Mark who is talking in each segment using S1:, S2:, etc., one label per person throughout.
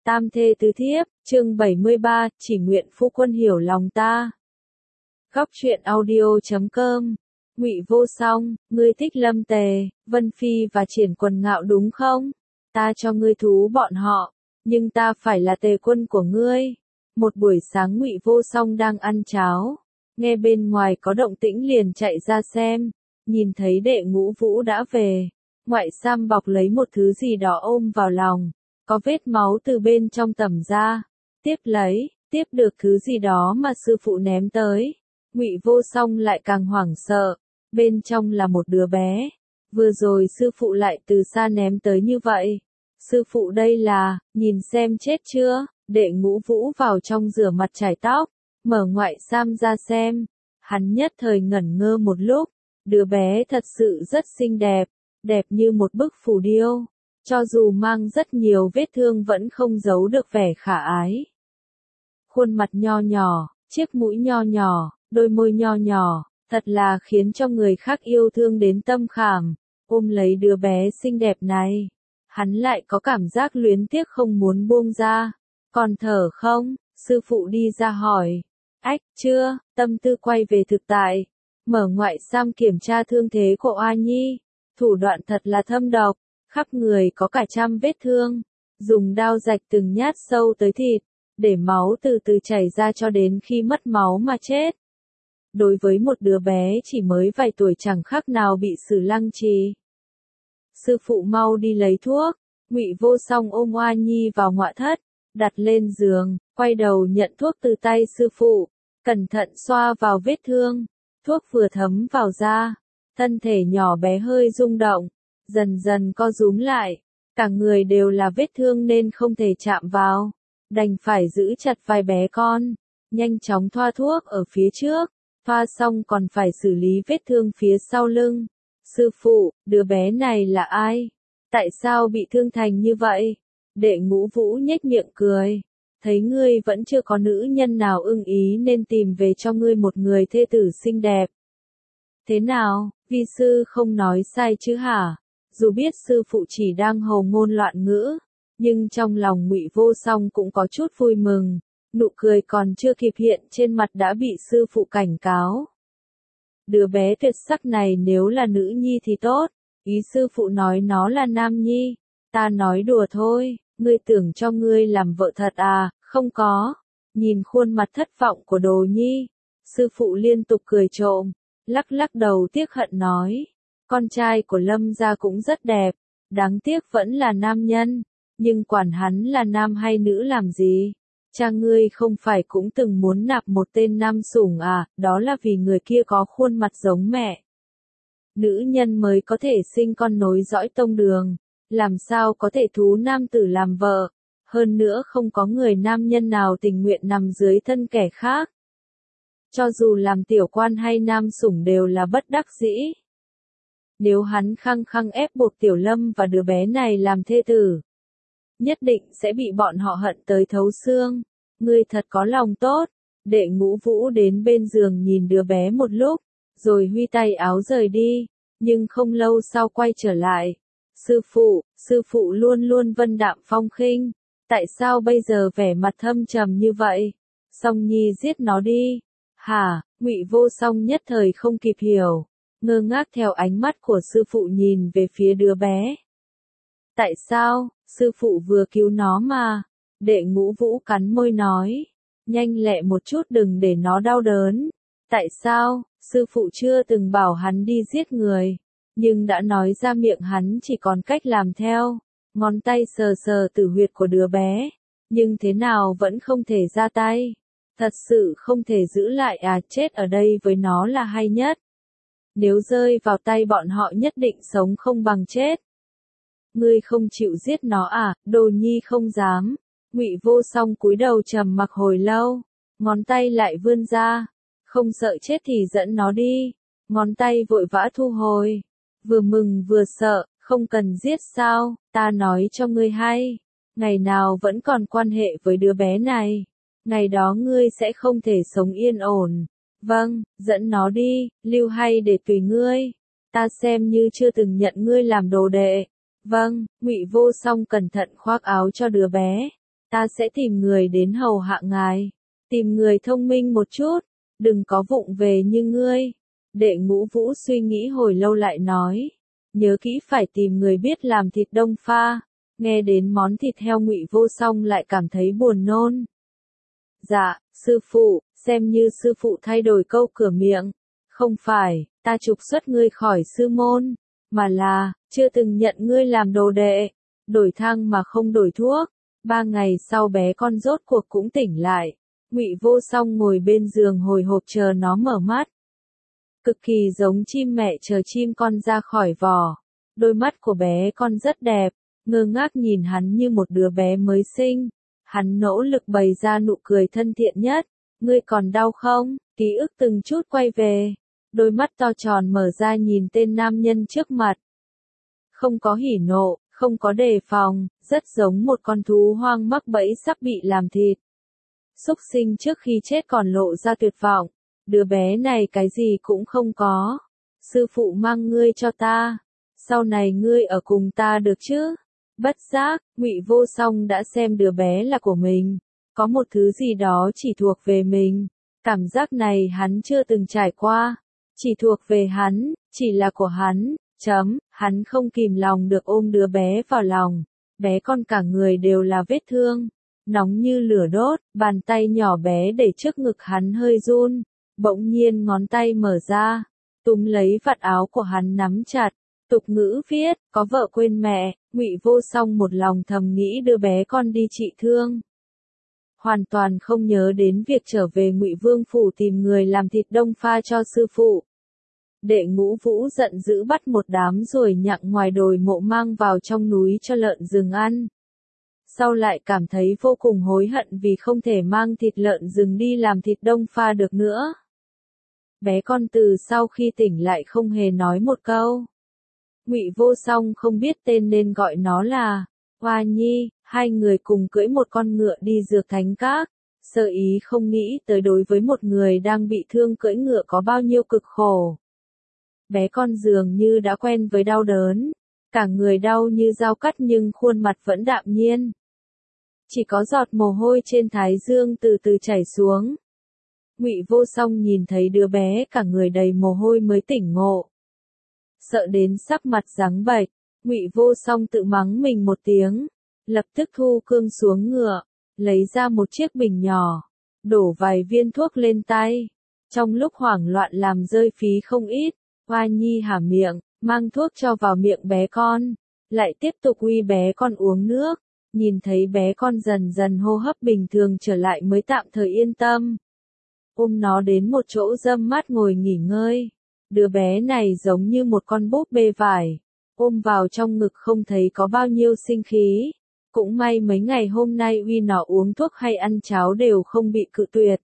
S1: Tam thê tứ thiếp, chương 73, chỉ nguyện phu quân hiểu lòng ta. Góc truyện audio.com. Ngụy Vô Song, ngươi thích Lâm Tề, Vân Phi và Triển Quần Ngạo đúng không? Ta cho ngươi thú bọn họ, nhưng ta phải là tề quân của ngươi. Một buổi sáng Ngụy Vô Song đang ăn cháo, nghe bên ngoài có động tĩnh liền chạy ra xem, nhìn thấy Đệ Ngũ Vũ đã về. Ngoại Sam bọc lấy một thứ gì đó ôm vào lòng, có vết máu từ bên trong tẩm ra. Tiếp được thứ gì đó mà sư phụ ném tới. Ngụy Vô Song lại càng hoảng sợ, bên trong là một đứa bé. Vừa rồi sư phụ lại từ xa ném tới như vậy. Sư phụ đây là, nhìn xem chết chưa? Đệ Ngũ Vũ vào trong rửa mặt chải tóc, mở Ngoại Sam ra xem. Hắn nhất thời ngẩn ngơ một lúc, đứa bé thật sự rất xinh đẹp, đẹp như một bức phù điêu. Cho dù mang rất nhiều vết thương vẫn không giấu được vẻ khả ái. Khuôn mặt nho nhỏ, chiếc mũi nho nhỏ, đôi môi nho nhỏ, thật là khiến cho người khác yêu thương đến tâm khảm. Ôm lấy đứa bé xinh đẹp này, hắn lại có cảm giác luyến tiếc không muốn buông ra. Còn thở không? Sư phụ đi ra hỏi. Ách, chưa, tâm tư quay về thực tại. Mở Ngoại Sam kiểm tra thương thế của Oa Nhi. Thủ đoạn thật là thâm độc, khắp người có cả trăm vết thương. Dùng đao rạch từng nhát sâu tới thịt, để máu từ từ chảy ra cho đến khi mất máu mà chết. Đối với một đứa bé chỉ mới vài tuổi chẳng khác nào bị xử lăng trì. Sư phụ mau đi lấy thuốc. Ngụy Vô Song ôm Oa Nhi vào ngoại thất, đặt lên giường, quay đầu nhận thuốc từ tay sư phụ, cẩn thận xoa vào vết thương. Thuốc vừa thấm vào da, thân thể nhỏ bé hơi rung động, dần dần co rúm lại, cả người đều là vết thương nên không thể chạm vào, đành phải giữ chặt vai bé con, nhanh chóng thoa thuốc ở phía trước, thoa xong còn phải xử lý vết thương phía sau lưng. Sư phụ, đứa bé này là ai? Tại sao bị thương thành như vậy? Đệ Ngũ Vũ nhếch miệng cười, thấy ngươi vẫn chưa có nữ nhân nào ưng ý nên tìm về cho ngươi một người thê tử xinh đẹp. Thế nào, vi sư không nói sai chứ hả? Dù biết sư phụ chỉ đang hồ ngôn loạn ngữ, nhưng trong lòng Ngụy Vô Song cũng có chút vui mừng, nụ cười còn chưa kịp hiện trên mặt đã bị sư phụ cảnh cáo. Đứa bé tuyệt sắc này nếu là nữ nhi thì tốt, ý sư phụ nói nó là nam nhi, ta nói đùa thôi, ngươi tưởng cho ngươi làm vợ thật à, không có. Nhìn khuôn mặt thất vọng của Đồ Nhi, sư phụ liên tục cười trộm, lắc lắc đầu tiếc hận nói. Con trai của Lâm gia cũng rất đẹp, đáng tiếc vẫn là nam nhân, nhưng quản hắn là nam hay nữ làm gì? Cha ngươi không phải cũng từng muốn nạp một tên nam sủng à, đó là vì người kia có khuôn mặt giống mẹ. Nữ nhân mới có thể sinh con nối dõi tông đường, làm sao có thể thú nam tử làm vợ, hơn nữa không có người nam nhân nào tình nguyện nằm dưới thân kẻ khác. Cho dù làm tiểu quan hay nam sủng đều là bất đắc dĩ. Nếu hắn khăng khăng ép buộc Tiểu Lâm và đứa bé này làm thê tử, nhất định sẽ bị bọn họ hận tới thấu xương. Ngươi thật có lòng tốt. Đệ Ngũ Vũ đến bên giường nhìn đứa bé một lúc, rồi huy tay áo rời đi, nhưng không lâu sau quay trở lại. Sư phụ luôn luôn vân đạm phong khinh, tại sao bây giờ vẻ mặt thâm trầm như vậy? Song Nhi giết nó đi. Hả? Ngụy Vô Song nhất thời không kịp hiểu, ngơ ngác theo ánh mắt của sư phụ nhìn về phía đứa bé. Tại sao? Sư phụ vừa cứu nó mà. Đệ Ngũ Vũ cắn môi nói, nhanh lẹ một chút đừng để nó đau đớn. Tại sao? Sư phụ chưa từng bảo hắn đi giết người, nhưng đã nói ra miệng hắn chỉ còn cách làm theo. Ngón tay sờ sờ tử huyệt của đứa bé, nhưng thế nào vẫn không thể ra tay. Thật sự không thể giữ lại à, chết ở đây với nó là hay nhất. Nếu rơi vào tay bọn họ nhất định sống không bằng chết. Ngươi không chịu giết nó à? Đồ Nhi không dám. Ngụy Vô Song cúi đầu trầm mặc hồi lâu, ngón tay lại vươn ra, không sợ chết thì dẫn nó đi. Ngón tay vội vã thu hồi, vừa mừng vừa sợ, không cần giết sao? Ta nói cho ngươi hay, ngày nào vẫn còn quan hệ với đứa bé này, ngày đó ngươi sẽ không thể sống yên ổn. Vâng, dẫn nó đi, lưu hay để tùy ngươi. Ta xem như chưa từng nhận ngươi làm đồ đệ. Vâng, Ngụy Vô Song cẩn thận khoác áo cho đứa bé. ta sẽ tìm người đến hầu hạ ngài. Tìm người thông minh một chút, đừng có vụng về như ngươi. Đệ Ngũ Vũ suy nghĩ hồi lâu lại nói, nhớ kỹ phải tìm người biết làm thịt đông pha. Nghe đến món thịt heo Ngụy Vô Song lại cảm thấy buồn nôn. Dạ, sư phụ, xem như sư phụ thay đổi câu cửa miệng. Không phải, ta trục xuất ngươi khỏi sư môn, mà là, chưa từng nhận ngươi làm đồ đệ. Đổi thang mà không đổi thuốc. 3 ngày sau bé con rốt cuộc cũng tỉnh lại. Ngụy Vô Song ngồi bên giường hồi hộp chờ nó mở mắt. Cực kỳ giống chim mẹ chờ chim con ra khỏi vỏ. Đôi mắt của bé con rất đẹp, ngơ ngác nhìn hắn như một đứa bé mới sinh. Hắn nỗ lực bày ra nụ cười thân thiện nhất. Ngươi còn đau không? Ký ức từng chút quay về. Đôi mắt to tròn mở ra nhìn tên nam nhân trước mặt. Không có hỉ nộ, không có đề phòng, rất giống một con thú hoang mắc bẫy sắp bị làm thịt. Súc sinh trước khi chết còn lộ ra tuyệt vọng. Đứa bé này cái gì cũng không có. Sư phụ mang ngươi cho ta. Sau này ngươi ở cùng ta được chứ? Bất giác, Ngụy Vô Song đã xem đứa bé là của mình. Có một thứ gì đó chỉ thuộc về mình. Cảm giác này hắn chưa từng trải qua. Chỉ thuộc về hắn, chỉ là của hắn. Hắn không kìm lòng được ôm đứa bé vào lòng. Bé con cả người đều là vết thương. Nóng như lửa đốt, bàn tay nhỏ bé để trước ngực hắn hơi run. Bỗng nhiên ngón tay mở ra. Túm lấy vạt áo của hắn nắm chặt. Tục ngữ viết, có vợ quên mẹ. Ngụy Vô Song một lòng thầm nghĩ đưa bé con đi trị thương. Hoàn toàn không nhớ đến việc trở về Ngụy Vương phủ tìm người làm thịt đông pha cho sư phụ. Đệ Ngũ Vũ giận dữ bắt một đám ruồi nhặng ngoài đồi mộ mang vào trong núi cho lợn rừng ăn. Sau lại cảm thấy vô cùng hối hận vì không thể mang thịt lợn rừng đi làm thịt đông pha được nữa. Bé con từ sau khi tỉnh lại không hề nói một câu. Ngụy Vô Song không biết tên nên gọi nó là Hoa Nhi. Hai người cùng cưỡi một con ngựa đi Dược Thánh Các. Sơ ý không nghĩ tới đối với một người đang bị thương cưỡi ngựa có bao nhiêu cực khổ. Bé con dường như đã quen với đau đớn. Cả người đau như dao cắt nhưng khuôn mặt vẫn đạm nhiên. Chỉ có giọt mồ hôi trên thái dương từ từ chảy xuống. Ngụy Vô Song nhìn thấy đứa bé cả người đầy mồ hôi mới tỉnh ngộ. Sợ đến sắc mặt trắng bệch, Ngụy Vô Song tự mắng mình một tiếng, lập tức thu cương xuống ngựa, lấy ra một chiếc bình nhỏ, đổ vài viên thuốc lên tay. Trong lúc hoảng loạn làm rơi phí không ít, Hoa Nhi há miệng, mang thuốc cho vào miệng bé con, lại tiếp tục uy bé con uống nước. Nhìn thấy bé con dần dần hô hấp bình thường trở lại mới tạm thời yên tâm. Ôm nó đến một chỗ râm mát ngồi nghỉ ngơi. Đứa bé này giống như một con búp bê vải. Ôm vào trong ngực không thấy có bao nhiêu sinh khí. Cũng may mấy ngày hôm nay uy nó uống thuốc hay ăn cháo đều không bị cự tuyệt.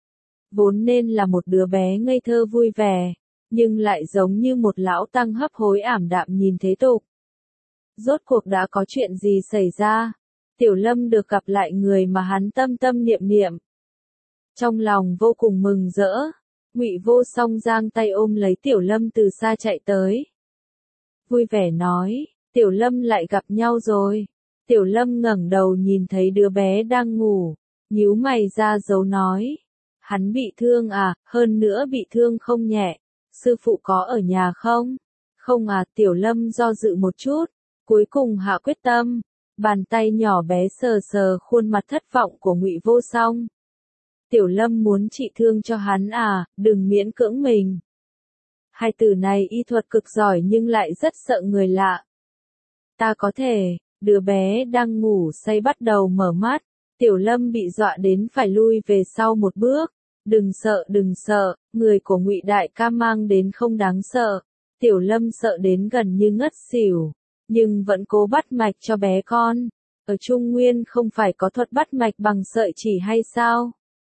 S1: Vốn nên là một đứa bé ngây thơ vui vẻ, nhưng lại giống như một lão tăng hấp hối ảm đạm nhìn thế tục. Rốt cuộc đã có chuyện gì xảy ra? Tiểu Lâm được gặp lại người mà hắn tâm tâm niệm niệm. Trong lòng vô cùng mừng rỡ, Ngụy Vô Song giang tay ôm lấy Tiểu Lâm từ xa chạy tới. Vui vẻ nói, Tiểu Lâm lại gặp nhau rồi. Tiểu Lâm ngẩng đầu nhìn thấy đứa bé đang ngủ, nhíu mày ra dấu nói. Hắn bị thương à, hơn nữa bị thương không nhẹ. Sư phụ có ở nhà không? Không à, Tiểu Lâm do dự một chút, cuối cùng hạ quyết tâm. Bàn tay nhỏ bé sờ sờ khuôn mặt thất vọng của Ngụy Vô Song. Tiểu Lâm muốn trị thương cho hắn à, đừng miễn cưỡng mình. Hai từ này y thuật cực giỏi nhưng lại rất sợ người lạ. Ta có thể, đứa bé đang ngủ say bắt đầu mở mắt. Tiểu Lâm bị dọa đến phải lui về sau một bước. Đừng sợ, người của Ngụy đại ca mang đến không đáng sợ. Tiểu Lâm sợ đến gần như ngất xỉu, nhưng vẫn cố bắt mạch cho bé con. Ở Trung Nguyên không phải có thuật bắt mạch bằng sợi chỉ hay sao?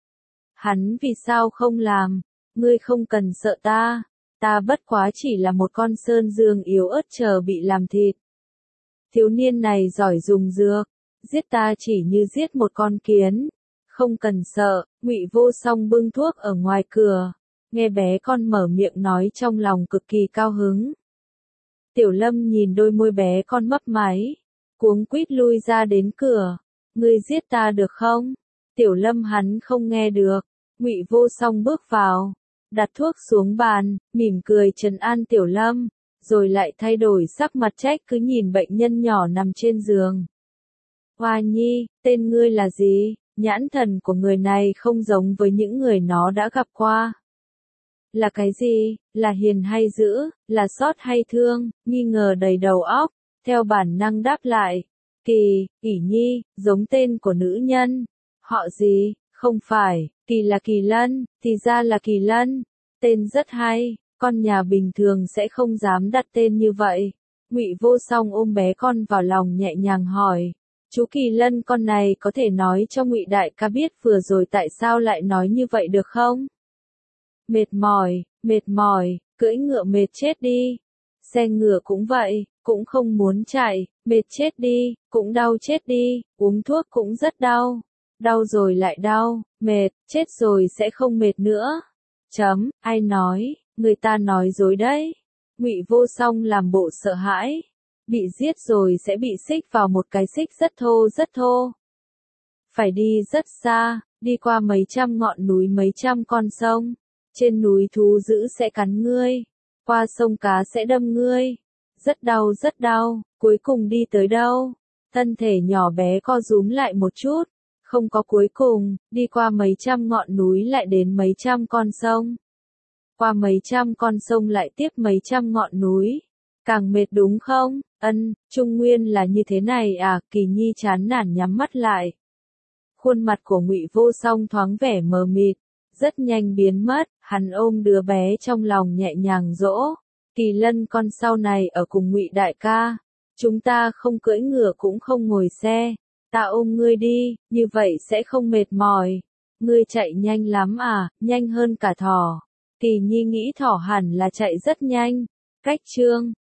S1: Hắn vì sao không làm? Ngươi không cần sợ ta bất quá chỉ là một con sơn dương yếu ớt chờ bị làm thịt. Thiếu niên này giỏi dùng dược, giết ta chỉ như giết một con kiến. Không cần sợ. Ngụy Vô Song bưng thuốc ở ngoài cửa, nghe bé con mở miệng nói trong lòng cực kỳ cao hứng. Tiểu Lâm nhìn đôi môi bé con mấp máy, cuống quýt lui ra đến cửa. ngươi giết ta được không? Tiểu Lâm hắn không nghe được. Ngụy Vô Song bước vào, đặt thuốc xuống bàn, mỉm cười trấn an Tiểu Lâm, rồi lại thay đổi sắc mặt trách cứ nhìn bệnh nhân nhỏ nằm trên giường. Hoa Nhi, tên ngươi là gì? Nhãn thần của người này không giống với những người nó đã gặp qua. Là cái gì? Là hiền hay dữ? Là xót hay thương? Nghi ngờ đầy đầu óc, theo bản năng đáp lại. Kỳ, Kỷ Nhi, giống tên của nữ nhân. Họ gì? Không phải, Kỳ là Kỳ Lân, thì ra là Kỳ Lân. Tên rất hay, con nhà bình thường sẽ không dám đặt tên như vậy. Ngụy Vô Song ôm bé con vào lòng nhẹ nhàng hỏi. Chú Kỳ Lân con này có thể nói cho Ngụy đại ca biết vừa rồi tại sao lại nói như vậy được không? Mệt mỏi, cưỡi ngựa mệt chết đi. Xe ngựa cũng vậy, cũng không muốn chạy, mệt chết đi, cũng đau chết đi, uống thuốc cũng rất đau. Đau rồi lại đau, mệt, chết rồi sẽ không mệt nữa. Ai nói, người ta nói dối đấy. Ngụy Vô Song làm bộ sợ hãi. Bị giết rồi sẽ bị xích vào một cái xích rất thô. Phải đi rất xa, đi qua mấy trăm ngọn núi mấy trăm con sông. Trên núi thú dữ sẽ cắn ngươi, qua sông cá sẽ đâm ngươi. Rất đau, cuối cùng đi tới đâu? Thân thể nhỏ bé co rúm lại một chút. Không có cuối cùng, đi qua mấy trăm ngọn núi lại đến mấy trăm con sông. Qua mấy trăm con sông lại tiếp mấy trăm ngọn núi. Càng mệt đúng không? Trung nguyên là như thế này à? Kỳ Nhi chán nản nhắm mắt lại. Khuôn mặt của Ngụy Vô Song thoáng vẻ mờ mịt, rất nhanh biến mất, hắn ôm đứa bé trong lòng nhẹ nhàng dỗ. Kỳ Lân con sau này ở cùng Ngụy đại ca. Chúng ta không cưỡi ngựa cũng không ngồi xe. Ta ôm ngươi đi, như vậy sẽ không mệt mỏi. Ngươi chạy nhanh lắm à, nhanh hơn cả thỏ. Kỳ Nhi nghĩ thỏ hẳn là chạy rất nhanh. Cách chương